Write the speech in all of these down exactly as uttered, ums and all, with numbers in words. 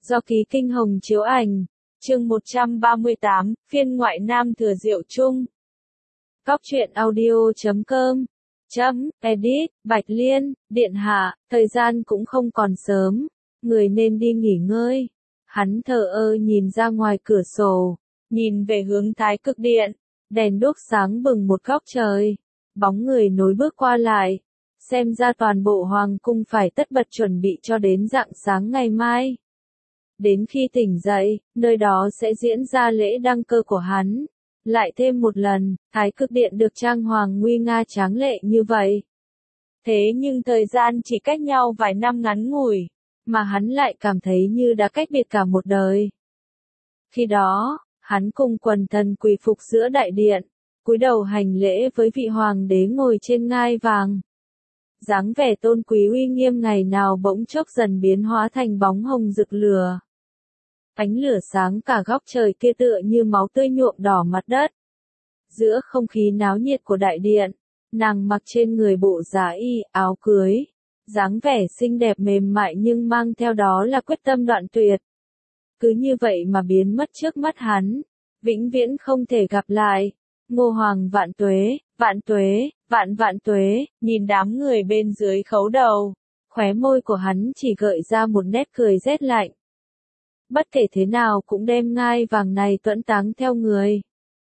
do Ký Kinh Hồng chiếu ảnh, chương một trăm ba mươi tám, phiên ngoại Nam Thừa Diệu Trung. Cóc truyện audio chấm com, chấm, edit, Bạch Liên, điện hạ, thời gian cũng không còn sớm, người nên đi nghỉ ngơi. Hắn thờ ơ nhìn ra ngoài cửa sổ, nhìn về hướng Thái Cực Điện, đèn đuốc sáng bừng một góc trời, bóng người nối bước qua lại, xem ra toàn bộ hoàng cung phải tất bật chuẩn bị cho đến rạng sáng ngày mai. Đến khi tỉnh dậy, nơi đó sẽ diễn ra lễ đăng cơ của hắn. Lại thêm một lần, Thái Cực Điện được trang hoàng nguy nga tráng lệ như vậy. Thế nhưng thời gian chỉ cách nhau vài năm ngắn ngủi, mà hắn lại cảm thấy như đã cách biệt cả một đời. Khi đó, hắn cùng quần thần quỳ phục giữa đại điện, cúi đầu hành lễ với vị hoàng đế ngồi trên ngai vàng. Dáng vẻ tôn quý uy nghiêm ngày nào bỗng chốc dần biến hóa thành bóng hồng rực lửa. Ánh lửa sáng cả góc trời kia tựa như máu tươi nhuộm đỏ mặt đất. Giữa không khí náo nhiệt của đại điện, nàng mặc trên người bộ giá y, áo cưới, dáng vẻ xinh đẹp mềm mại nhưng mang theo đó là quyết tâm đoạn tuyệt. Cứ như vậy mà biến mất trước mắt hắn, vĩnh viễn không thể gặp lại. Ngô Hoàng vạn tuế, vạn tuế, vạn vạn tuế, nhìn đám người bên dưới khấu đầu, khóe môi của hắn chỉ gợi ra một nét cười rét lạnh. Bất kể thế nào cũng đem ngai vàng này tuẫn táng theo người.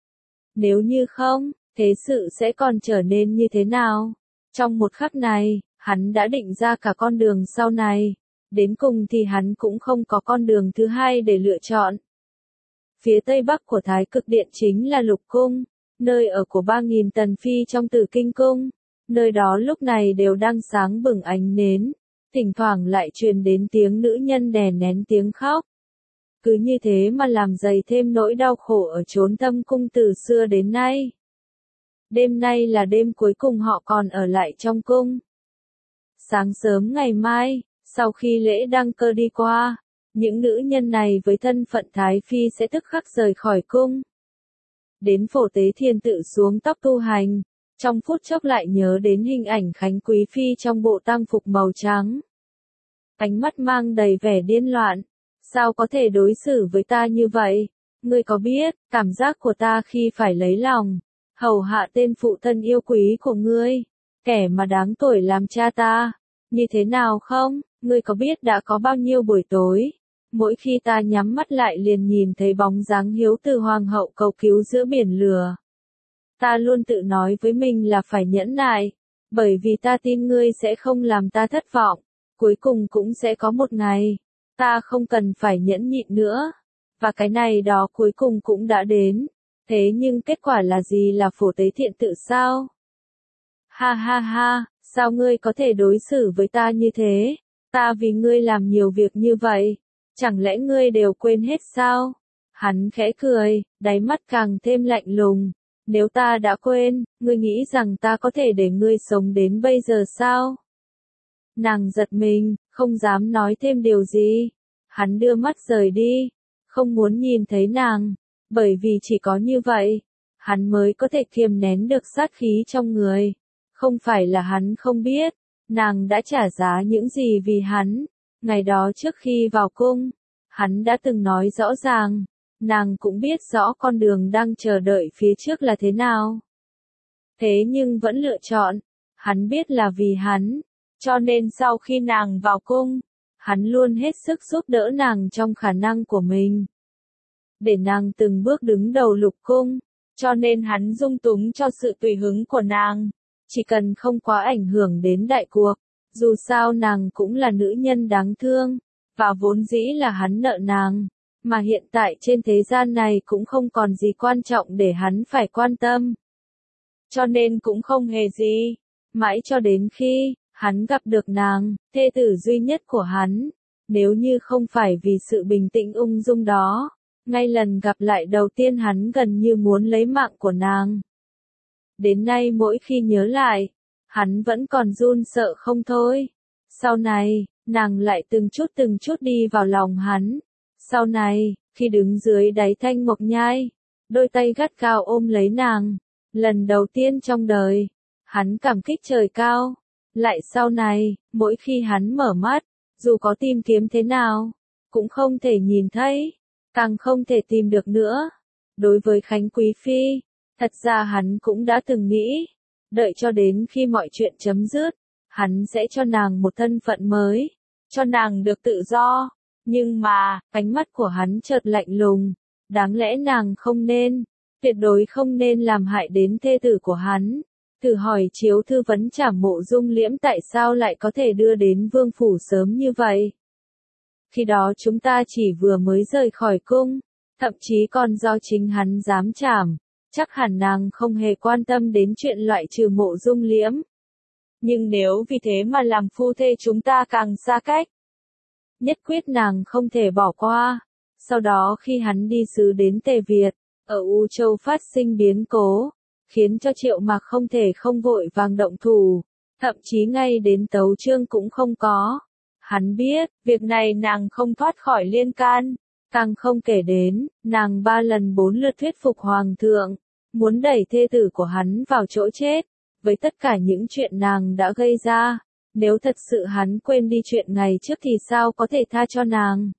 Nếu như không, thế sự sẽ còn trở nên như thế nào? Trong một khắc này, hắn đã định ra cả con đường sau này. Đến cùng thì hắn cũng không có con đường thứ hai để lựa chọn. Phía tây bắc của Thái Cực Điện chính là Lục Cung, nơi ở của ba nghìn tần phi trong Tử Kinh Cung. Nơi đó lúc này đều đang sáng bừng ánh nến, thỉnh thoảng lại truyền đến tiếng nữ nhân đè nén tiếng khóc. Cứ như thế mà làm dày thêm nỗi đau khổ ở chốn Thâm Cung từ xưa đến nay. Đêm nay là đêm cuối cùng họ còn ở lại trong cung. Sáng sớm ngày mai, sau khi lễ đăng cơ đi qua, những nữ nhân này với thân phận Thái Phi sẽ tức khắc rời khỏi cung. Đến Phổ Tế Thiên tự xuống tóc tu hành, trong phút chốc lại nhớ đến hình ảnh Khánh Quý Phi trong bộ tang phục màu trắng. Ánh mắt mang đầy vẻ điên loạn. Sao có thể đối xử với ta như vậy? Ngươi có biết, cảm giác của ta khi phải lấy lòng, hầu hạ tên phụ thân yêu quý của ngươi, kẻ mà đáng tuổi làm cha ta, như thế nào không? Ngươi có biết đã có bao nhiêu buổi tối, mỗi khi ta nhắm mắt lại liền nhìn thấy bóng dáng hiếu từ hoàng hậu cầu cứu giữa biển lửa. Ta luôn tự nói với mình là phải nhẫn nại, bởi vì ta tin ngươi sẽ không làm ta thất vọng, cuối cùng cũng sẽ có một ngày. Ta không cần phải nhẫn nhịn nữa. Và cái này đó cuối cùng cũng đã đến. Thế nhưng kết quả là gì là Phổ Tế Thiện tự sao? Ha ha ha, sao ngươi có thể đối xử với ta như thế? Ta vì ngươi làm nhiều việc như vậy. Chẳng lẽ ngươi đều quên hết sao? Hắn khẽ cười, đáy mắt càng thêm lạnh lùng. Nếu ta đã quên, ngươi nghĩ rằng ta có thể để ngươi sống đến bây giờ sao? Nàng giật mình, không dám nói thêm điều gì. Hắn đưa mắt rời đi, không muốn nhìn thấy nàng, bởi vì chỉ có như vậy, hắn mới có thể kiềm nén được sát khí trong người. Không phải là hắn không biết, nàng đã trả giá những gì vì hắn. Ngày đó trước khi vào cung, hắn đã từng nói rõ ràng, nàng cũng biết rõ con đường đang chờ đợi phía trước là thế nào. Thế nhưng vẫn lựa chọn, hắn biết là vì hắn. Cho nên sau khi nàng vào cung, hắn luôn hết sức giúp đỡ nàng trong khả năng của mình. Để nàng từng bước đứng đầu Lục Cung, cho nên hắn dung túng cho sự tùy hứng của nàng. Chỉ cần không quá ảnh hưởng đến đại cuộc, dù sao nàng cũng là nữ nhân đáng thương, và vốn dĩ là hắn nợ nàng. Mà hiện tại trên thế gian này cũng không còn gì quan trọng để hắn phải quan tâm. Cho nên cũng không hề gì, mãi cho đến khi hắn gặp được nàng, thê tử duy nhất của hắn. Nếu như không phải vì sự bình tĩnh ung dung đó, ngay lần gặp lại đầu tiên hắn gần như muốn lấy mạng của nàng. Đến nay mỗi khi nhớ lại, hắn vẫn còn run sợ không thôi. Sau này, nàng lại từng chút từng chút đi vào lòng hắn. Sau này, khi đứng dưới đáy thanh mộc nhai, đôi tay gắt gao ôm lấy nàng. Lần đầu tiên trong đời, hắn cảm kích trời cao. Lại sau này, mỗi khi hắn mở mắt, dù có tìm kiếm thế nào, cũng không thể nhìn thấy, càng không thể tìm được nữa. Đối với Khánh Quý Phi, thật ra hắn cũng đã từng nghĩ, đợi cho đến khi mọi chuyện chấm dứt, hắn sẽ cho nàng một thân phận mới, cho nàng được tự do. Nhưng mà, ánh mắt của hắn chợt lạnh lùng, đáng lẽ nàng không nên, tuyệt đối không nên làm hại đến thê tử của hắn. Thử hỏi Chiếu Thư vấn Trảm Mộ Dung Liễm tại sao lại có thể đưa đến vương phủ sớm như vậy? Khi đó chúng ta chỉ vừa mới rời khỏi cung, thậm chí còn do chính hắn dám trảm, chắc hẳn nàng không hề quan tâm đến chuyện loại trừ Mộ Dung Liễm. Nhưng nếu vì thế mà làm phu thê chúng ta càng xa cách, nhất quyết nàng không thể bỏ qua. Sau đó khi hắn đi sứ đến Tề Việt, ở U Châu phát sinh biến cố, khiến cho Triệu Mạc không thể không vội vàng động thủ, thậm chí ngay đến tấu chương cũng không có. Hắn biết, việc này nàng không thoát khỏi liên can, càng không kể đến, nàng ba lần bốn lượt thuyết phục Hoàng thượng, muốn đẩy thê tử của hắn vào chỗ chết, với tất cả những chuyện nàng đã gây ra. Nếu thật sự hắn quên đi chuyện ngày trước thì sao có thể tha cho nàng?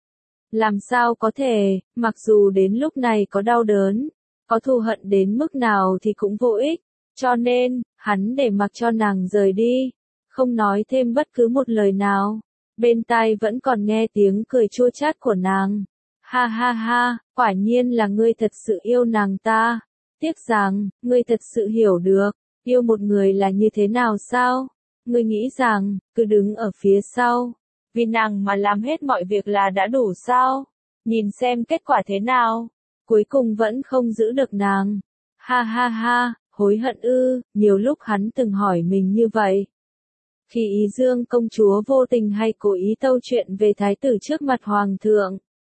Làm sao có thể, mặc dù đến lúc này có đau đớn, có thù hận đến mức nào thì cũng vô ích, cho nên, hắn để mặc cho nàng rời đi, không nói thêm bất cứ một lời nào, bên tai vẫn còn nghe tiếng cười chua chát của nàng. Ha ha ha, quả nhiên là ngươi thật sự yêu nàng ta, tiếc rằng, ngươi thật sự hiểu được, yêu một người là như thế nào sao? Ngươi nghĩ rằng, cứ đứng ở phía sau, vì nàng mà làm hết mọi việc là đã đủ sao? Nhìn xem kết quả thế nào? Cuối cùng vẫn không giữ được nàng. Ha ha ha, hối hận ư, nhiều lúc hắn từng hỏi mình như vậy. Khi Ý Dương công chúa vô tình hay cố ý tâu chuyện về thái tử trước mặt hoàng thượng,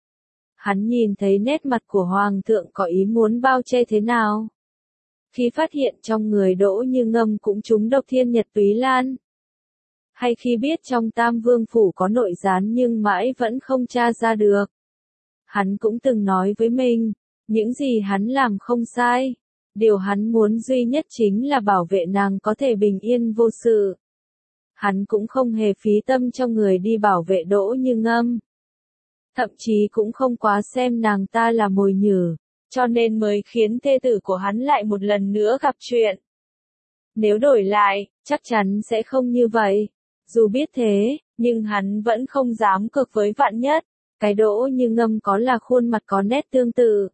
hắn nhìn thấy nét mặt của hoàng thượng có ý muốn bao che thế nào. Khi phát hiện trong người Đỗ Như Ngâm cũng trúng độc thiên nhật túy lan, hay khi biết trong Tam Vương phủ có nội gián nhưng mãi vẫn không tra ra được, hắn cũng từng nói với mình, những gì hắn làm không sai, điều hắn muốn duy nhất chính là bảo vệ nàng có thể bình yên vô sự. Hắn cũng không hề phí tâm cho người đi bảo vệ Đỗ Như Ngâm, thậm chí cũng không quá xem nàng ta là mồi nhử, cho nên mới khiến thê tử của hắn lại một lần nữa gặp chuyện. Nếu đổi lại, chắc chắn sẽ không như vậy. Dù biết thế, nhưng hắn vẫn không dám cược với vạn nhất. Cái Đỗ Như Ngâm có là khuôn mặt có nét tương tự,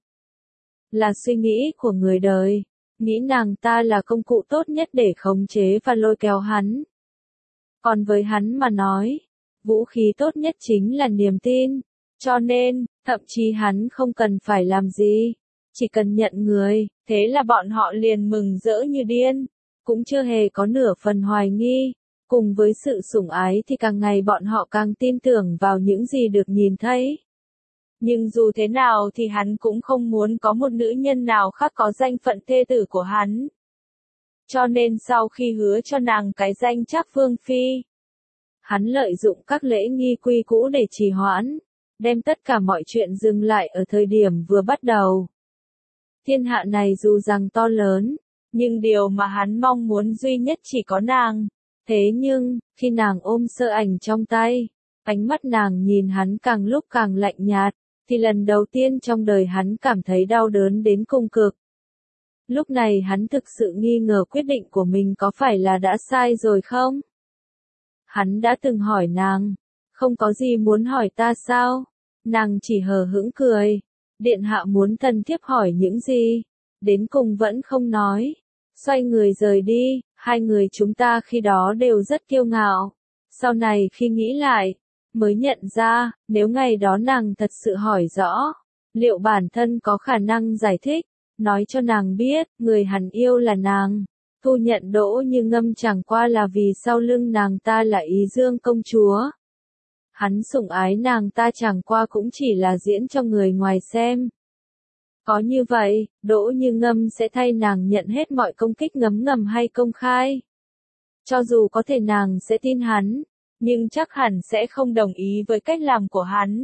là suy nghĩ của người đời, nghĩ nàng ta là công cụ tốt nhất để khống chế và lôi kéo hắn. Còn với hắn mà nói, vũ khí tốt nhất chính là niềm tin, cho nên, thậm chí hắn không cần phải làm gì, chỉ cần nhận người, thế là bọn họ liền mừng rỡ như điên, cũng chưa hề có nửa phần hoài nghi. Cùng với sự sủng ái thì càng ngày bọn họ càng tin tưởng vào những gì được nhìn thấy. Nhưng dù thế nào thì hắn cũng không muốn có một nữ nhân nào khác có danh phận thê tử của hắn. Cho nên sau khi hứa cho nàng cái danh Trác Vương Phi, hắn lợi dụng các lễ nghi quy cũ để trì hoãn, đem tất cả mọi chuyện dừng lại ở thời điểm vừa bắt đầu. Thiên hạ này dù rằng to lớn, nhưng điều mà hắn mong muốn duy nhất chỉ có nàng. Thế nhưng, khi nàng ôm sơ ảnh trong tay, ánh mắt nàng nhìn hắn càng lúc càng lạnh nhạt, thì lần đầu tiên trong đời hắn cảm thấy đau đớn đến cùng cực. Lúc này hắn thực sự nghi ngờ quyết định của mình có phải là đã sai rồi không? Hắn đã từng hỏi nàng, không có gì muốn hỏi ta sao? Nàng chỉ hờ hững cười, điện hạ muốn thần thiếp hỏi những gì? Đến cùng vẫn không nói. Xoay người rời đi, hai người chúng ta khi đó đều rất kiêu ngạo. Sau này khi nghĩ lại, mới nhận ra, nếu ngày đó nàng thật sự hỏi rõ, liệu bản thân có khả năng giải thích, nói cho nàng biết, người hắn yêu là nàng. Thu nhận Đỗ Như Ngâm chẳng qua là vì sau lưng nàng ta là Ý Dương công chúa. Hắn sủng ái nàng ta chẳng qua cũng chỉ là diễn cho người ngoài xem. Có như vậy, Đỗ Như Ngâm sẽ thay nàng nhận hết mọi công kích ngấm ngầm hay công khai. Cho dù có thể nàng sẽ tin hắn, nhưng chắc hẳn sẽ không đồng ý với cách làm của hắn.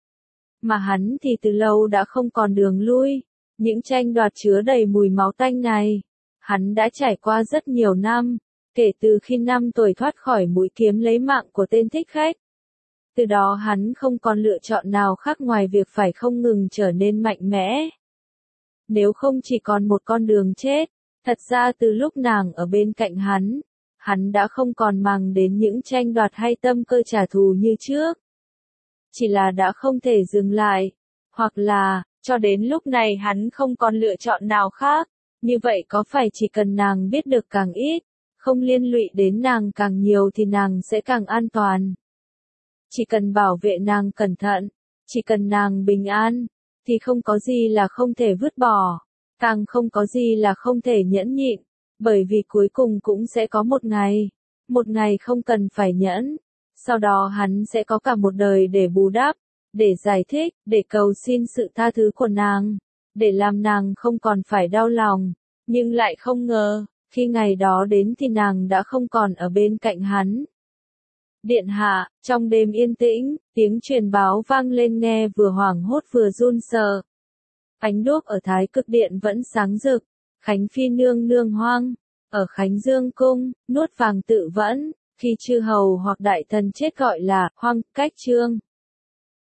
Mà hắn thì từ lâu đã không còn đường lui, những tranh đoạt chứa đầy mùi máu tanh này. Hắn đã trải qua rất nhiều năm, kể từ khi năm tuổi thoát khỏi mũi kiếm lấy mạng của tên thích khách. Từ đó hắn không còn lựa chọn nào khác ngoài việc phải không ngừng trở nên mạnh mẽ. Nếu không chỉ còn một con đường chết, thật ra từ lúc nàng ở bên cạnh hắn, hắn đã không còn màng đến những tranh đoạt hay tâm cơ trả thù như trước. Chỉ là đã không thể dừng lại, hoặc là, cho đến lúc này hắn không còn lựa chọn nào khác, như vậy có phải chỉ cần nàng biết được càng ít, không liên lụy đến nàng càng nhiều thì nàng sẽ càng an toàn. Chỉ cần bảo vệ nàng cẩn thận, chỉ cần nàng bình an, thì không có gì là không thể vứt bỏ, càng không có gì là không thể nhẫn nhịn, bởi vì cuối cùng cũng sẽ có một ngày, một ngày không cần phải nhẫn, sau đó hắn sẽ có cả một đời để bù đắp, để giải thích, để cầu xin sự tha thứ của nàng, để làm nàng không còn phải đau lòng, nhưng lại không ngờ, khi ngày đó đến thì nàng đã không còn ở bên cạnh hắn. Điện hạ, trong đêm yên tĩnh, tiếng truyền báo vang lên nghe vừa hoảng hốt vừa run sợ. Ánh đuốc ở Thái Cực Điện vẫn sáng rực, Khánh Phi nương nương hoang, ở Khánh Dương Cung, nuốt vàng tự vẫn, khi chư hầu hoặc đại thần chết gọi là hoang, cách trương.